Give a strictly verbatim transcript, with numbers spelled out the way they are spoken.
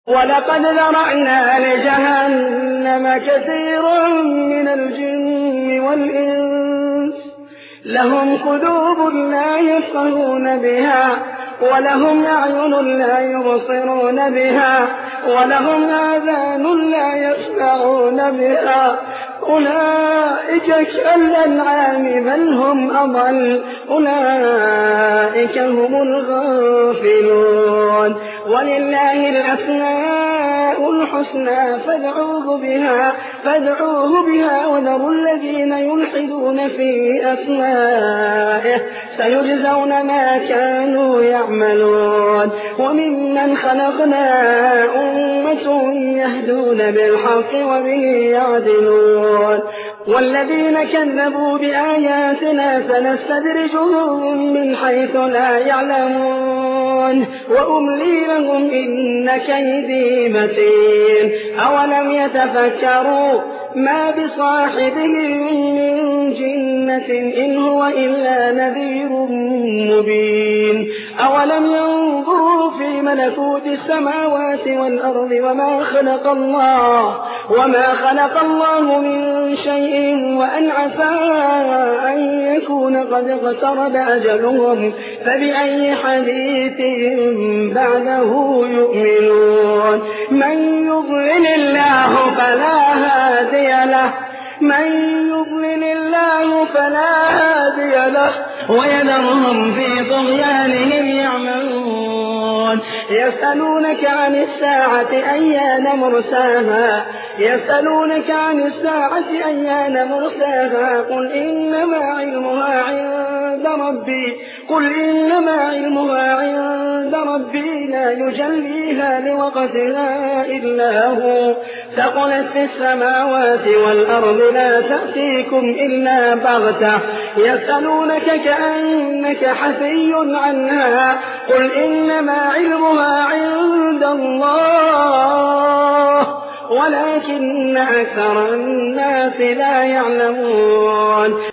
وَلَقَدْ ذَرَأْنَا لِجَهَنَّمَ كَثِيرًا مِنَ الْجِنِّ وَالْإِنسِ لَهُمْ قُلُوبٌ لَّا يَفْقَهُونَ بِهَا وَلَهُمْ أَعْيُنٌ لَّا يُبْصِرُونَ بِهَا وَلَهُمْ آذَانٌ لَّا يَسْمَعُونَ بِهَا أُولَٰئِكَ كَالْأَنْعَامِ بَلْ هُمْ أَضَلُّ أُولَٰئِكَ هُمُ الْغَافِلُونَ وَلِلَّهِ الْأَسْمَاءُ الْحُسْنَىٰ فادعوه بها فادعوه بها وذروا الذين يلحدون في أسمائه سيجزون ما كانوا يعملون وممن خلقنا أمة يهدون بالحق وبه يعدلون والذين كذبوا بآياتنا سنستدرجهم من حيث لا يعلمون وأملي لهم إن كيدي متين أولم يتفكروا ما بصاحبهم من جنة إن هو إلا نذير مبين أولم ينظروا في ملكوت السماوات والأرض وما خلق الله وما خلق الله من شيء وأن عسى أن يكون قد اقترب أجلهم فبأي حديث بعده يؤمنون من يضلل الله فلا هادي له من يضلل الله فلا هادي له ويذرهم في طغيانهم يعملون يسألونك عن الساعة أيان مرساها يسألونك عن الساعة أيان مرساها قل إنما علمها عند ربي قل إنما علمها عند ربي لا يجليها لوقتها إلا هو ثقلت في السماوات والأرض لا تأتيكم إلا بغتة يسألونك كأنك حفي عنها قل إنما علمها عند الله ولكن أكثر الناس لا يعلمون